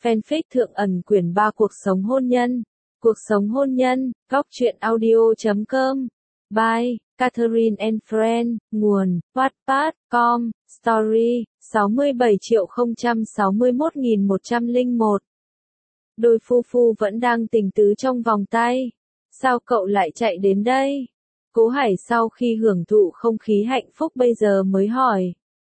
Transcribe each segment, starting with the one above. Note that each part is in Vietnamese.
Fanfic Thượng ẩn quyển 3 Cuộc sống hôn nhân. Cuộc sống hôn nhân, góc truyện audio.com. By Catherine and Friend, nguồn, Wattpad.com, Story, 67.061.101. Đôi phu vẫn đang tình tứ trong vòng tay. Sao cậu lại chạy đến đây? Cố Hải sau khi hưởng thụ không khí hạnh phúc bây giờ mới hỏi.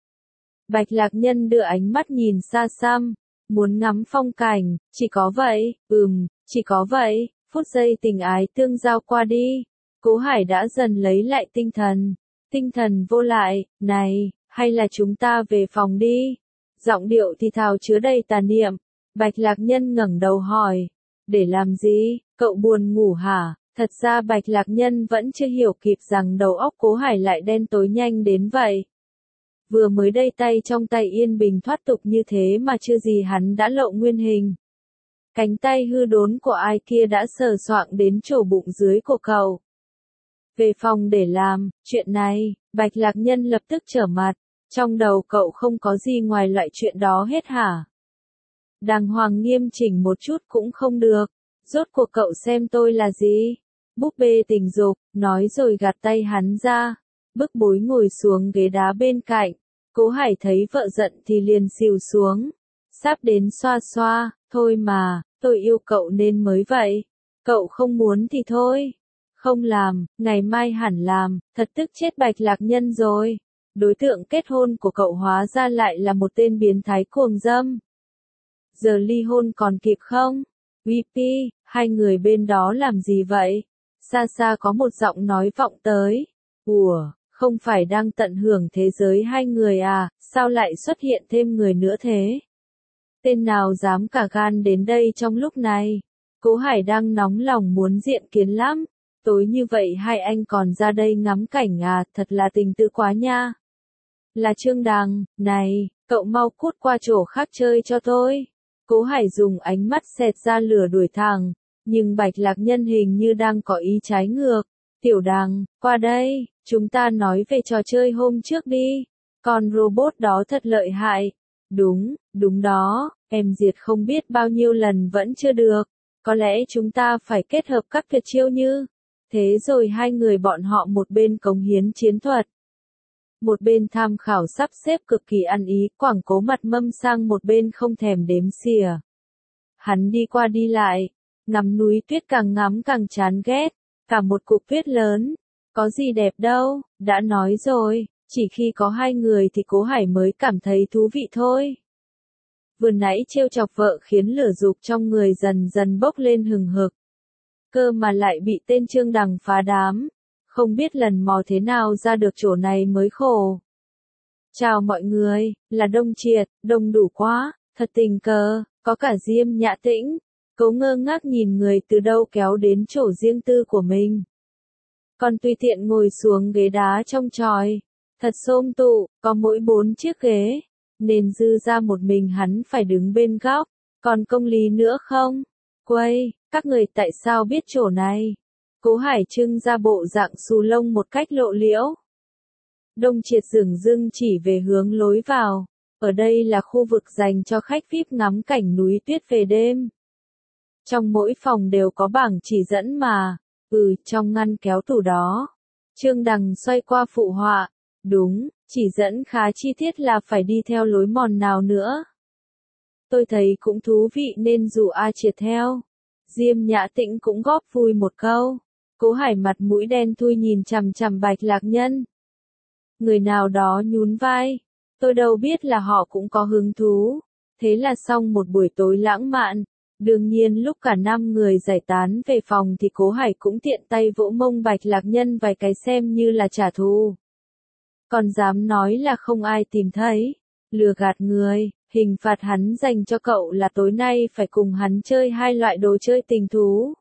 Bạch Lạc Nhân đưa ánh mắt nhìn xa xăm, muốn ngắm phong cảnh, chỉ có vậy, chỉ có vậy, phút giây tình ái tương giao qua đi. Cố Hải đã dần lấy lại tinh thần vô lại, này, hay là chúng ta về phòng đi? Giọng điệu thì thào chứa đầy tà niệm. Bạch Lạc Nhân ngẩng đầu hỏi, để làm gì, cậu buồn ngủ hả? Thật ra Bạch Lạc Nhân vẫn chưa hiểu kịp rằng đầu óc Cố Hải lại đen tối nhanh đến vậy. Vừa mới đây tay trong tay yên bình thoát tục như thế mà chưa gì hắn đã lộ nguyên hình. Cánh tay hư đốn của ai kia đã sờ soạng đến chỗ bụng dưới của cậu. Về phòng để làm chuyện này, Bạch Lạc Nhân lập tức trở mặt. Trong đầu cậu không có gì ngoài loại chuyện đó hết hả? Đàng hoàng nghiêm chỉnh một chút cũng không được. Rốt cuộc cậu xem tôi là gì? Búp bê tình dục, nói rồi gạt tay hắn ra. Bức bối ngồi xuống ghế đá bên cạnh. Cố Hải thấy vợ giận thì liền xìu xuống. Sắp đến xoa xoa, thôi mà, tôi yêu cậu nên mới vậy. Cậu không muốn thì thôi. Không làm, ngày mai hẳn làm, thật tức chết Bạch Lạc Nhân rồi. Đối tượng kết hôn của cậu hóa ra lại là một tên biến thái cuồng dâm. Giờ ly hôn còn kịp không? VP, hai người bên đó làm gì vậy? Xa xa có một giọng nói vọng tới. Ủa, không phải đang tận hưởng thế giới hai người à, sao lại xuất hiện thêm người nữa thế? Tên nào dám cả gan đến đây trong lúc này? Cố Hải đang nóng lòng muốn diện kiến lắm. Tối như vậy hai anh còn ra đây ngắm cảnh à, thật là tình tự quá nha. Là Trương Đằng, này, cậu mau cút qua chỗ khác chơi cho tôi. Cố Hải dùng ánh mắt xẹt ra lửa đuổi thẳng, nhưng Bạch Lạc Nhân hình như đang có ý trái ngược. Tiểu Đằng, qua đây, chúng ta nói về trò chơi hôm trước đi. Con robot đó thật lợi hại. Đúng đó, em diệt không biết bao nhiêu lần vẫn chưa được. Có lẽ chúng ta phải kết hợp các tuyệt chiêu như. Thế rồi hai người bọn họ một bên cống hiến chiến thuật. Một bên tham khảo sắp xếp cực kỳ ăn ý, quảng cố mặt mâm sang một bên không thèm đếm xỉa. Hắn đi qua đi lại, ngắm núi tuyết càng ngắm càng chán ghét, cả một cục tuyết lớn, có gì đẹp đâu, đã nói rồi, chỉ khi có hai người thì Cố Hải mới cảm thấy thú vị thôi. Vừa nãy trêu chọc vợ khiến lửa dục trong người dần dần bốc lên hừng hực. Cơ mà lại bị tên Trương Đằng phá đám. Không biết lần mò thế nào ra được chỗ này mới khổ. Chào mọi người, là Đông Triệt, đông đủ quá, thật tình cờ, có cả Diêm Nhã Tĩnh. Cố ngơ ngác nhìn người từ đâu kéo đến chỗ riêng tư của mình. Còn tùy tiện ngồi xuống ghế đá trong chòi. Thật xôm tụ, có mỗi 4 chiếc ghế. Nên dư ra một mình hắn phải đứng bên góc. Còn công lý nữa không? Quây, các người tại sao biết chỗ này? Cố Hải trưng ra bộ dạng xù lông một cách lộ liễu. Đông Triệt dửng dưng chỉ về hướng lối vào. Ở đây là khu vực dành cho khách VIP ngắm cảnh núi tuyết về đêm. Trong mỗi phòng đều có bảng chỉ dẫn mà. Trong ngăn kéo tủ đó. Trương Đằng xoay qua phụ họa. Đúng, chỉ dẫn khá chi tiết là phải đi theo lối mòn nào nữa. Tôi thấy cũng thú vị nên rủ A Triệt theo. Diêm Nhã Tĩnh cũng góp vui một câu. Cố Hải mặt mũi đen thui nhìn chằm chằm Bạch Lạc Nhân. Người nào đó nhún vai. Tôi đâu biết là họ cũng có hứng thú. Thế là xong một buổi tối lãng mạn. Đương nhiên lúc cả 5 người giải tán về phòng thì Cố Hải cũng tiện tay vỗ mông Bạch Lạc Nhân vài cái xem như là trả thù. Còn dám nói là không ai tìm thấy. Lừa gạt người, hình phạt hắn dành cho cậu là tối nay phải cùng hắn chơi hai loại đồ chơi tình thú.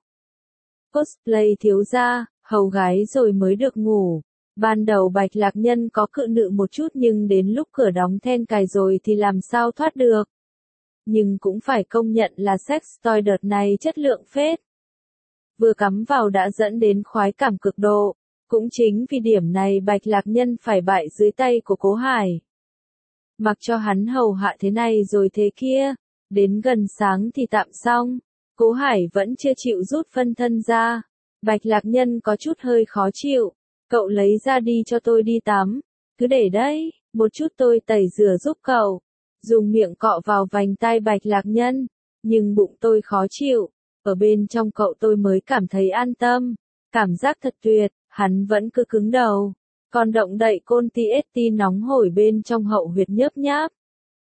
Cosplay thiếu gia, hầu gái rồi mới được ngủ. Ban đầu Bạch Lạc Nhân có cự nữ một chút nhưng đến lúc cửa đóng then cài rồi thì làm sao thoát được. Nhưng cũng phải công nhận là sex toy đợt này chất lượng phết. Vừa cắm vào đã dẫn đến khoái cảm cực độ. Cũng chính vì điểm này Bạch Lạc Nhân phải bại dưới tay của Cố Hải. Mặc cho hắn hầu hạ thế này rồi thế kia. Đến gần sáng thì tạm xong, Cố Hải vẫn chưa chịu rút phân thân ra. Bạch Lạc Nhân có chút hơi khó chịu, cậu lấy ra đi cho tôi đi tắm, cứ để đấy, một chút tôi tẩy rửa giúp cậu. Dùng miệng cọ vào vành tai Bạch Lạc Nhân, nhưng bụng tôi khó chịu, ở bên trong cậu tôi mới cảm thấy an tâm, cảm giác thật tuyệt, hắn vẫn cứ cứng đầu, còn động đậy côn TST nóng hổi bên trong hậu huyệt nhớp nháp.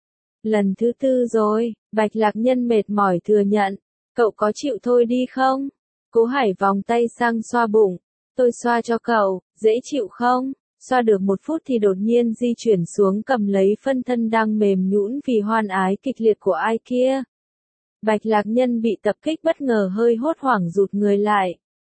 Lần thứ 4 rồi, Bạch Lạc Nhân mệt mỏi thừa nhận, cậu có chịu thôi đi không? Cố Hải vòng tay sang xoa bụng, tôi xoa cho cậu, dễ chịu không? Xoa được 1 phút thì đột nhiên di chuyển xuống cầm lấy phân thân đang mềm nhũn vì hoan ái kịch liệt của ai kia. Bạch Lạc Nhân bị tập kích bất ngờ hơi hốt hoảng rụt người lại.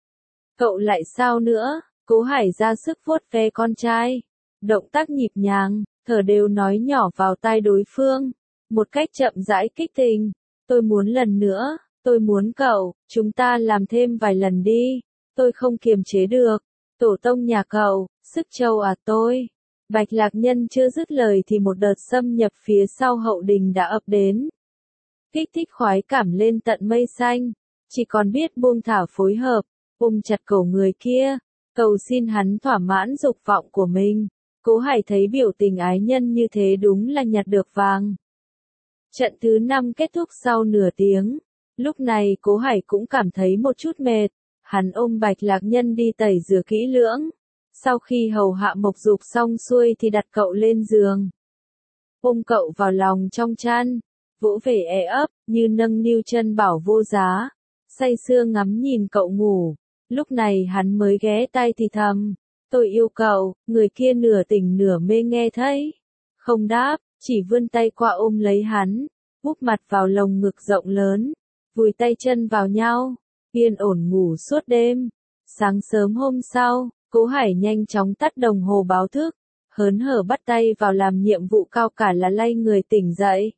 Cậu lại sao nữa? Cố Hải ra sức vuốt ve con trai. Động tác nhịp nhàng, thở đều nói nhỏ vào tai đối phương. Một cách chậm rãi kích tình. Tôi muốn lần nữa, tôi muốn cậu, chúng ta làm thêm vài lần đi. Tôi không kiềm chế được. Tổ tông nhà cậu, sức châu à tôi. Bạch Lạc Nhân chưa dứt lời thì một đợt xâm nhập phía sau hậu đình đã ập đến. Kích thích khoái cảm lên tận mây xanh. Chỉ còn biết buông thả phối hợp, ôm chặt cổ người kia, cầu xin hắn thỏa mãn dục vọng của mình. Cố Hải thấy biểu tình ái nhân như thế đúng là nhặt được vàng. Trận thứ 5 kết thúc sau nửa tiếng. Lúc này Cố Hải cũng cảm thấy một chút mệt. Hắn ôm Bạch Lạc Nhân đi tẩy rửa kỹ lưỡng. Sau khi hầu hạ Mộc Dục xong xuôi thì đặt cậu lên giường. Ôm cậu vào lòng trong chăn, vỗ về ấp, như nâng niu chân bảo vô giá. Say sưa ngắm nhìn cậu ngủ. Lúc này hắn mới ghé tai thì thầm. Tôi yêu cậu, người kia nửa tỉnh nửa mê nghe thấy. Không đáp, chỉ vươn tay qua ôm lấy hắn, úp mặt vào lồng ngực rộng lớn, vùi tay chân vào nhau, yên ổn ngủ suốt đêm. Sáng sớm hôm sau, Cố Hải nhanh chóng tắt đồng hồ báo thức, hớn hở bắt tay vào làm nhiệm vụ cao cả là lay người tỉnh dậy.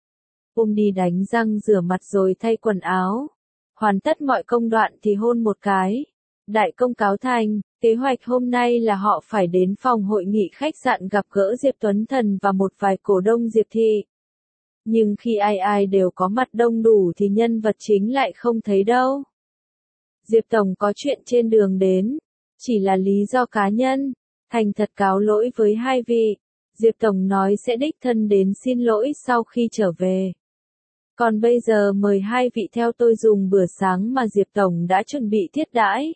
Ôm đi đánh răng rửa mặt rồi thay quần áo. Hoàn tất mọi công đoạn thì hôn một cái. Đại công cáo thành, kế hoạch hôm nay là họ phải đến phòng hội nghị khách sạn gặp gỡ Diệp Tuấn Thần và một vài cổ đông Diệp Thị. Nhưng khi ai ai đều có mặt đông đủ thì nhân vật chính lại không thấy đâu. Diệp Tổng có chuyện trên đường đến, chỉ là lý do cá nhân, thành thật cáo lỗi với hai vị. Diệp Tổng nói sẽ đích thân đến xin lỗi sau khi trở về. Còn bây giờ mời hai vị theo tôi dùng bữa sáng mà Diệp Tổng đã chuẩn bị thiết đãi.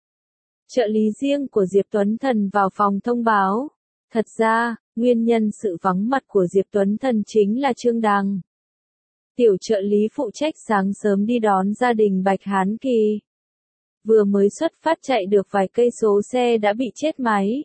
Trợ lý riêng của Diệp Tuấn Thần vào phòng thông báo. Thật ra, nguyên nhân sự vắng mặt của Diệp Tuấn Thần chính là Trương Đằng. Tiểu trợ lý phụ trách sáng sớm đi đón gia đình Bạch Hán Kỳ. Vừa mới xuất phát chạy được vài cây số xe đã bị chết máy.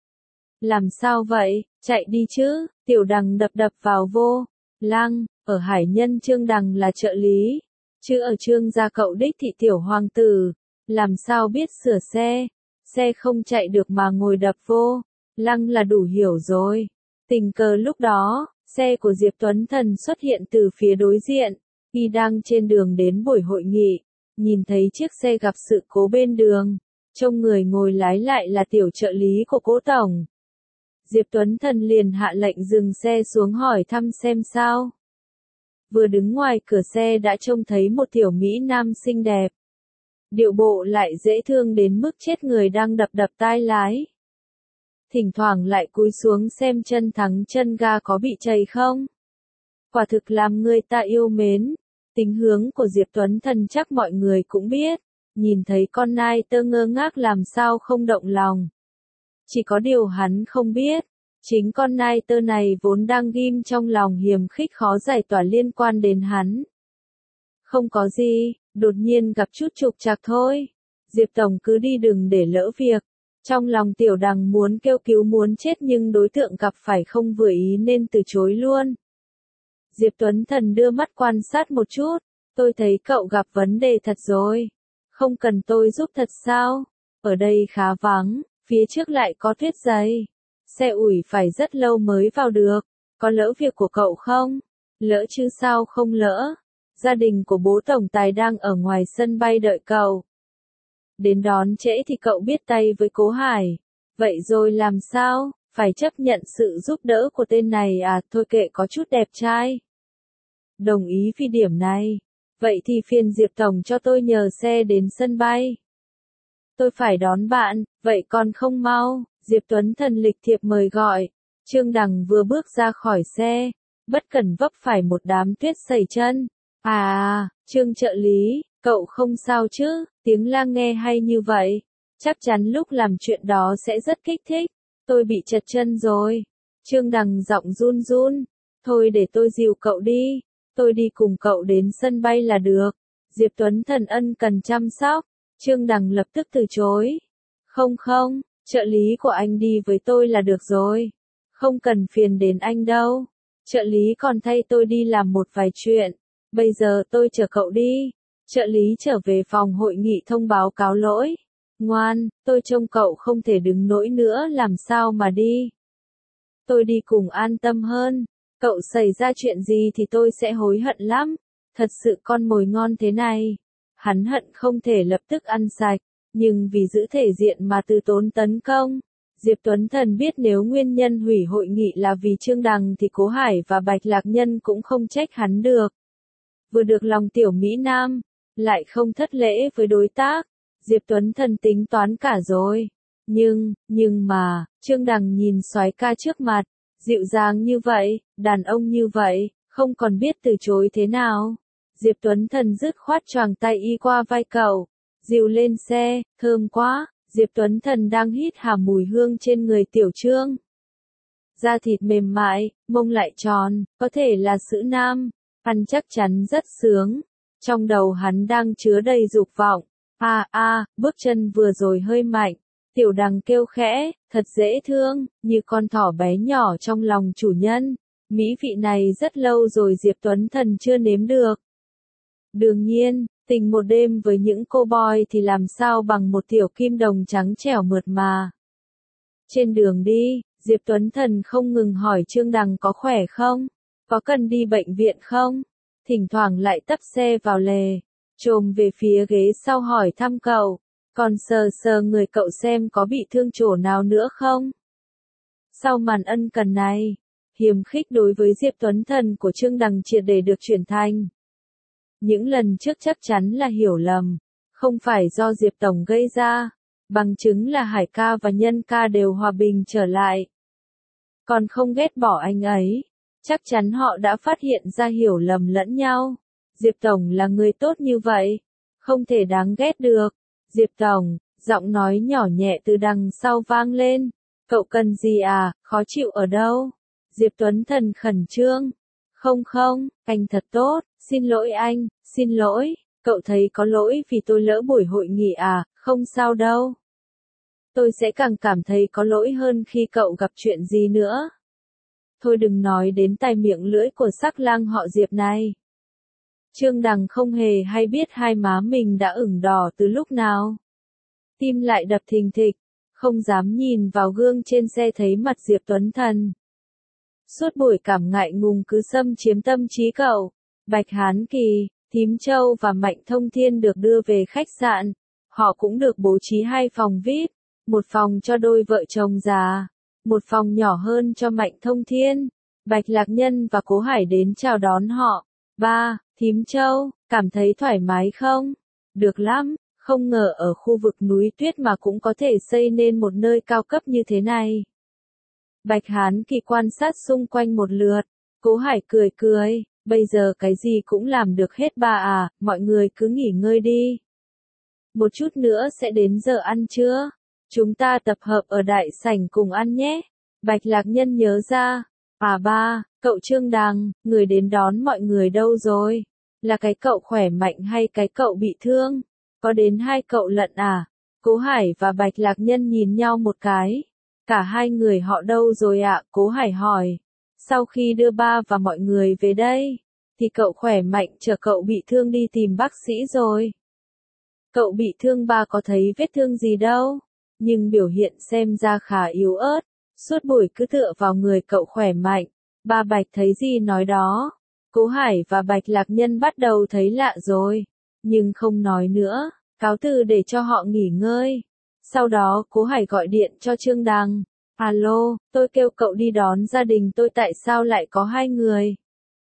Làm sao vậy, chạy đi chứ, Tiểu Đằng đập đập vào vô. Lăng, ở Hải Nhân Trương Đằng là trợ lý. Chứ ở Trương gia cậu đích thị tiểu hoàng tử. Làm sao biết sửa xe, xe không chạy được mà ngồi đập vô, Lăng là đủ hiểu rồi. Tình cờ lúc đó, xe của Diệp Tuấn Thần xuất hiện từ phía đối diện, khi đang trên đường đến buổi hội nghị, nhìn thấy chiếc xe gặp sự cố bên đường, trông người ngồi lái lại là tiểu trợ lý của Cố Tổng. Diệp Tuấn Thần liền hạ lệnh dừng xe xuống hỏi thăm xem sao. Vừa đứng ngoài cửa xe đã trông thấy một tiểu mỹ nam xinh đẹp. Điệu bộ lại dễ thương đến mức chết người đang đập đập tai lái. Thỉnh thoảng lại cúi xuống xem chân thắng chân ga có bị chày không. Quả thực làm người ta yêu mến. Tính hướng của Diệp Tuấn Thần chắc mọi người cũng biết. Nhìn thấy con nai tơ ngơ ngác làm sao không động lòng. Chỉ có điều hắn không biết. Chính con nai tơ này vốn đang ghim trong lòng hiềm khích khó giải tỏa liên quan đến hắn. Không có gì, đột nhiên gặp chút trục trặc thôi. Diệp Tổng cứ đi đừng để lỡ việc. Trong lòng Tiểu Đằng muốn kêu cứu muốn chết nhưng đối tượng gặp phải không vừa ý nên từ chối luôn. Diệp Tuấn Thần đưa mắt quan sát một chút. Tôi thấy cậu gặp vấn đề thật rồi. Không cần tôi giúp thật sao? Ở đây khá vắng, phía trước lại có tuyết dày. Xe ủi phải rất lâu mới vào được. Có lỡ việc của cậu không? Lỡ chứ sao không lỡ? Gia đình của bố tổng tài đang ở ngoài sân bay đợi cậu. Đến đón trễ thì cậu biết tay với Cố Hải. Vậy rồi làm sao? Phải chấp nhận sự giúp đỡ của tên này à? Thôi kệ, có chút đẹp trai. Đồng ý vì điểm này. Vậy thì phiền Diệp Tổng cho tôi nhờ xe đến sân bay. Tôi phải đón bạn, vậy còn không mau. Diệp Tuấn Thần lịch thiệp mời gọi. Trương Đằng vừa bước ra khỏi xe, bất cẩn vấp phải một đám tuyết sẩy chân. Trương trợ lý, cậu không sao chứ? Tiếng la nghe hay như vậy. Chắc chắn lúc làm chuyện đó sẽ rất kích thích. Tôi bị trật chân rồi. Trương Đằng giọng run run. Thôi để tôi dìu cậu đi. Tôi đi cùng cậu đến sân bay là được. Diệp Tuấn Thần ân cần chăm sóc. Trương Đằng lập tức từ chối. Không, trợ lý của anh đi với tôi là được rồi. Không cần phiền đến anh đâu. Trợ lý còn thay tôi đi làm một vài chuyện. Bây giờ tôi chở cậu đi. Trợ lý trở về phòng hội nghị thông báo cáo lỗi. Ngoan, tôi trông cậu không thể đứng nổi nữa làm sao mà đi. Tôi đi cùng an tâm hơn. Cậu xảy ra chuyện gì thì tôi sẽ hối hận lắm. Thật sự con mồi ngon thế này. Hắn hận không thể lập tức ăn sạch. Nhưng vì giữ thể diện mà từ tốn tấn công. Diệp Tuấn Thần biết nếu nguyên nhân hủy hội nghị là vì Trương Đằng thì Cố Hải và Bạch Lạc Nhân cũng không trách hắn được. Vừa được lòng tiểu Mỹ Nam, lại không thất lễ với đối tác. Diệp Tuấn Thần tính toán cả rồi. Nhưng mà, Trương Đằng nhìn soái ca trước mặt, dịu dàng như vậy, đàn ông như vậy, không còn biết từ chối thế nào. Diệp Tuấn Thần dứt khoát choàng tay y qua vai cậu, dìu lên xe, thơm quá. Diệp Tuấn Thần đang hít hà mùi hương trên người Tiểu Trương. Da thịt mềm mại, mông lại tròn, có thể là sữa nam, ăn chắc chắn rất sướng. Trong đầu hắn đang chứa đầy dục vọng. Bước chân vừa rồi hơi mạnh. Tiểu Đằng kêu khẽ, thật dễ thương, như con thỏ bé nhỏ trong lòng chủ nhân. Mỹ vị này rất lâu rồi Diệp Tuấn Thần chưa nếm được. Đương nhiên, tình một đêm với những cô boy thì làm sao bằng một tiểu kim đồng trắng trẻo mượt mà. Trên đường đi, Diệp Tuấn Thần không ngừng hỏi Trương Đằng có khỏe không? Có cần đi bệnh viện không? Thỉnh thoảng lại tấp xe vào lề, chồm về phía ghế sau hỏi thăm cậu. Còn sờ người cậu xem có bị thương chỗ nào nữa không? Sau màn ân cần này, hiềm khích đối với Diệp Tuấn Thần của Trương Đằng triệt để được chuyển thành. Những lần trước chắc chắn là hiểu lầm, không phải do Diệp Tổng gây ra, bằng chứng là Hải ca và Nhân ca đều hòa bình trở lại. Còn không ghét bỏ anh ấy, chắc chắn họ đã phát hiện ra hiểu lầm lẫn nhau. Diệp Tổng là người tốt như vậy, không thể đáng ghét được. Diệp Tổng, giọng nói nhỏ nhẹ từ đằng sau vang lên. Cậu cần gì à, khó chịu ở đâu? Diệp Tuấn Thần khẩn trương. Không, anh thật tốt, xin lỗi anh, xin lỗi, cậu thấy có lỗi vì tôi lỡ buổi hội nghị à, không sao đâu. Tôi sẽ càng cảm thấy có lỗi hơn khi cậu gặp chuyện gì nữa. Thôi đừng nói đến tai miệng lưỡi của sắc lang họ Diệp này. Trương Đằng không hề hay biết hai má mình đã ửng đỏ từ lúc nào. Tim lại đập thình thịch, không dám nhìn vào gương trên xe thấy mặt Diệp Tuấn Thần. Suốt buổi cảm ngại ngùng cứ xâm chiếm tâm trí cậu. Bạch Hán Kỳ, Thím Châu và Mạnh Thông Thiên được đưa về khách sạn. Họ cũng được bố trí 2 phòng VIP, một phòng cho đôi vợ chồng già, một phòng nhỏ hơn cho Mạnh Thông Thiên. Bạch Lạc Nhân và Cố Hải đến chào đón họ. Thím Châu, cảm thấy thoải mái không? Được lắm, không ngờ ở khu vực núi tuyết mà cũng có thể xây nên một nơi cao cấp như thế này. Bạch Hán Kỳ quan sát xung quanh một lượt, Cố Hải cười, bây giờ cái gì cũng làm được hết à, mọi người cứ nghỉ ngơi đi. Một chút nữa sẽ đến giờ ăn trưa, chúng ta tập hợp ở đại sảnh cùng ăn nhé. Bạch Lạc Nhân nhớ ra, cậu Trương Đằng, người đến đón mọi người đâu rồi? Là cái cậu khỏe mạnh hay cái cậu bị thương? Có đến 2 cậu lận à? Cố Hải và Bạch Lạc Nhân nhìn nhau một cái. Cả 2 người họ đâu rồi ạ? Cố Hải hỏi. Sau khi đưa ba và mọi người về đây, thì cậu khỏe mạnh chở cậu bị thương đi tìm bác sĩ rồi. Cậu bị thương ba có thấy vết thương gì đâu, nhưng biểu hiện xem ra khá yếu ớt, suốt buổi cứ tựa vào người cậu khỏe mạnh. Ba Bạch thấy gì nói đó. Cố Hải và Bạch Lạc Nhân bắt đầu thấy lạ rồi, nhưng không nói nữa, cáo từ để cho họ nghỉ ngơi. Sau đó Cố Hải gọi điện cho Trương Đằng. Alo, tôi kêu cậu đi đón gia đình tôi tại sao lại có 2 người?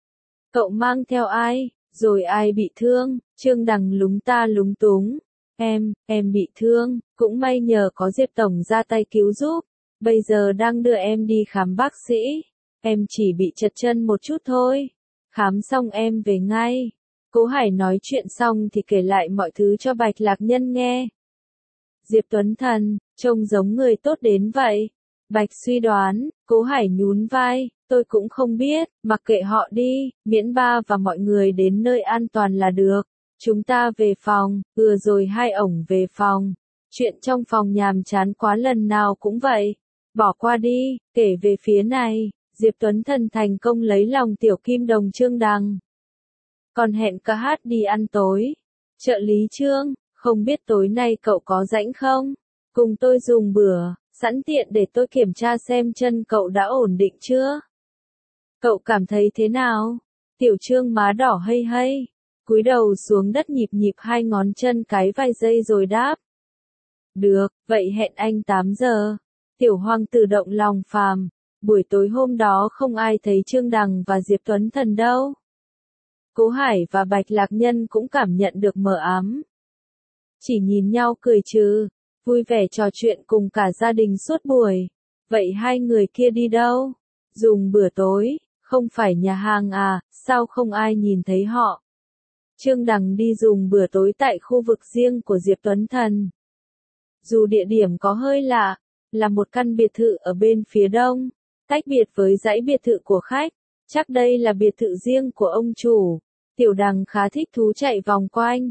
Cậu mang theo ai, rồi ai bị thương? Trương Đằng lúng ta lúng túng. Em bị thương, cũng may nhờ có Diệp Tổng ra tay cứu giúp. Bây giờ đang đưa em đi khám bác sĩ. Em chỉ bị trật chân một chút thôi. Khám xong em về ngay. Cố Hải nói chuyện xong thì kể lại mọi thứ cho Bạch Lạc Nhân nghe. Diệp Tuấn Thần, trông giống người tốt đến vậy. Bạch suy đoán, Cố Hải nhún vai, tôi cũng không biết, mặc kệ họ đi, miễn ba và mọi người đến nơi an toàn là được. Chúng ta về phòng, rồi hai ổng về phòng. Chuyện trong phòng nhàm chán quá lần nào cũng vậy. Bỏ qua đi, kể về phía này, Diệp Tuấn Thần thành công lấy lòng tiểu kim đồng Trương Đằng. Còn hẹn ca hát đi ăn tối. Trợ lý Trương, không biết tối nay cậu có rảnh không? Cùng tôi dùng bữa, sẵn tiện để tôi kiểm tra xem chân cậu đã ổn định chưa? Cậu cảm thấy thế nào? Tiểu Trương má đỏ hây hây, cúi đầu xuống đất nhịp nhịp hai ngón chân cái vài giây rồi đáp. Được, vậy hẹn anh 8 giờ. Tiểu Hoàng tử động lòng phàm, buổi tối hôm đó không ai thấy Trương Đằng và Diệp Tuấn Thần đâu. Cố Hải và Bạch Lạc Nhân cũng cảm nhận được mờ ám. Chỉ nhìn nhau cười trừ, vui vẻ trò chuyện cùng cả gia đình suốt buổi. Vậy hai người kia đi đâu? Dùng bữa tối, không phải nhà hàng à, sao không ai nhìn thấy họ? Trương Đằng đi dùng bữa tối tại khu vực riêng của Diệp Tuấn Thần. Dù địa điểm có hơi lạ, là một căn biệt thự ở bên phía đông, tách biệt với dãy biệt thự của khách, chắc đây là biệt thự riêng của ông chủ. Tiểu Đằng khá thích thú chạy vòng quanh.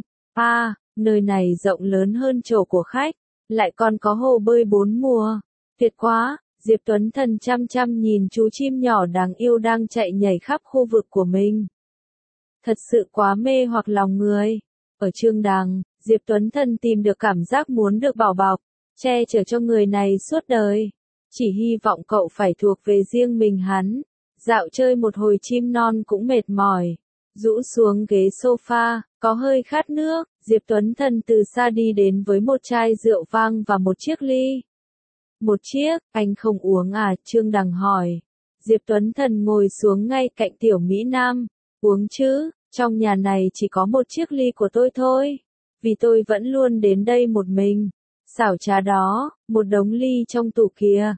Nơi này rộng lớn hơn chỗ của khách, lại còn có hồ bơi 4 mùa. Tuyệt quá, Diệp Tuấn Thần chăm chăm nhìn chú chim nhỏ đáng yêu đang chạy nhảy khắp khu vực của mình. Thật sự quá mê hoặc lòng người. Ở Trương Đằng, Diệp Tuấn Thần tìm được cảm giác muốn được bảo bọc, che chở cho người này suốt đời. Chỉ hy vọng cậu phải thuộc về riêng mình hắn. Dạo chơi một hồi chim non cũng mệt mỏi. Rũ xuống ghế sofa, có hơi khát nước, Diệp Tuấn Thần từ xa đi đến với một chai rượu vang và một chiếc ly. Một chiếc, anh không uống à? Trương Đằng hỏi. Diệp Tuấn Thần ngồi xuống ngay cạnh tiểu Mỹ Nam. Uống chứ, trong nhà này chỉ có một chiếc ly của tôi thôi. Vì tôi vẫn luôn đến đây một mình. Xảo trá đó, một đống ly trong tủ kia.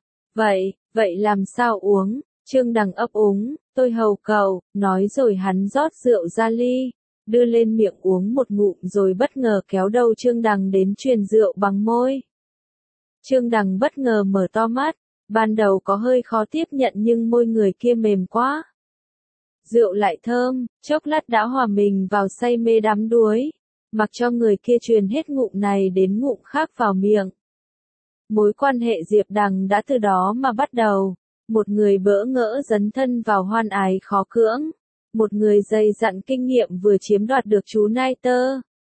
Vậy làm sao uống? Trương Đằng ấp úng, tôi hầu cậu, nói rồi hắn rót rượu ra ly, đưa lên miệng uống một ngụm rồi bất ngờ kéo đầu Trương Đằng đến truyền rượu bằng môi. Trương Đằng bất ngờ mở to mắt, ban đầu có hơi khó tiếp nhận nhưng môi người kia mềm quá. Rượu lại thơm, chốc lát đã hòa mình vào say mê đắm đuối, mặc cho người kia truyền hết ngụm này đến ngụm khác vào miệng. Mối quan hệ Diệp Đằng đã từ đó mà bắt đầu. Một người bỡ ngỡ dấn thân vào hoan ái khó cưỡng. Một người dày dặn kinh nghiệm vừa chiếm đoạt được chú Nai Tơ.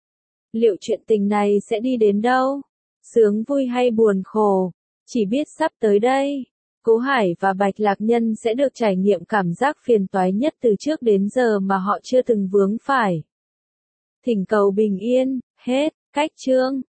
Liệu chuyện tình này sẽ đi đến đâu? Sướng vui hay buồn khổ? Chỉ biết sắp tới đây, Cố Hải và Bạch Lạc Nhân sẽ được trải nghiệm cảm giác phiền toái nhất từ trước đến giờ mà họ chưa từng vướng phải. Thỉnh cầu bình yên, hết, cách chương.